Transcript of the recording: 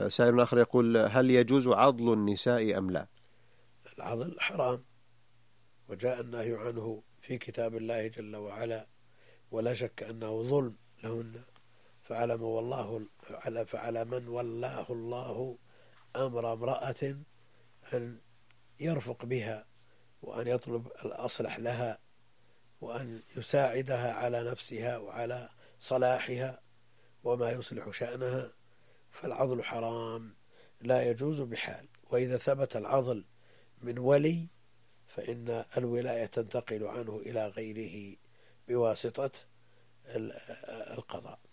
سائل آخر يقول: هل يجوز عضل النساء أم لا؟ العضل حرام، وجاء النهي عنه في كتاب الله جل وعلا، ولا شك أنه ظلم لهن. فعلى من ولاه الله أمر امرأة أن يرفق بها، وأن يطلب الأصلح لها، وأن يساعدها على نفسها وعلى صلاحها وما يصلح شأنها. فالعضل حرام لا يجوز بحال. وإذا ثبت العضل من ولي فإن الولاية تنتقل عنه إلى غيره بواسطة القضاء.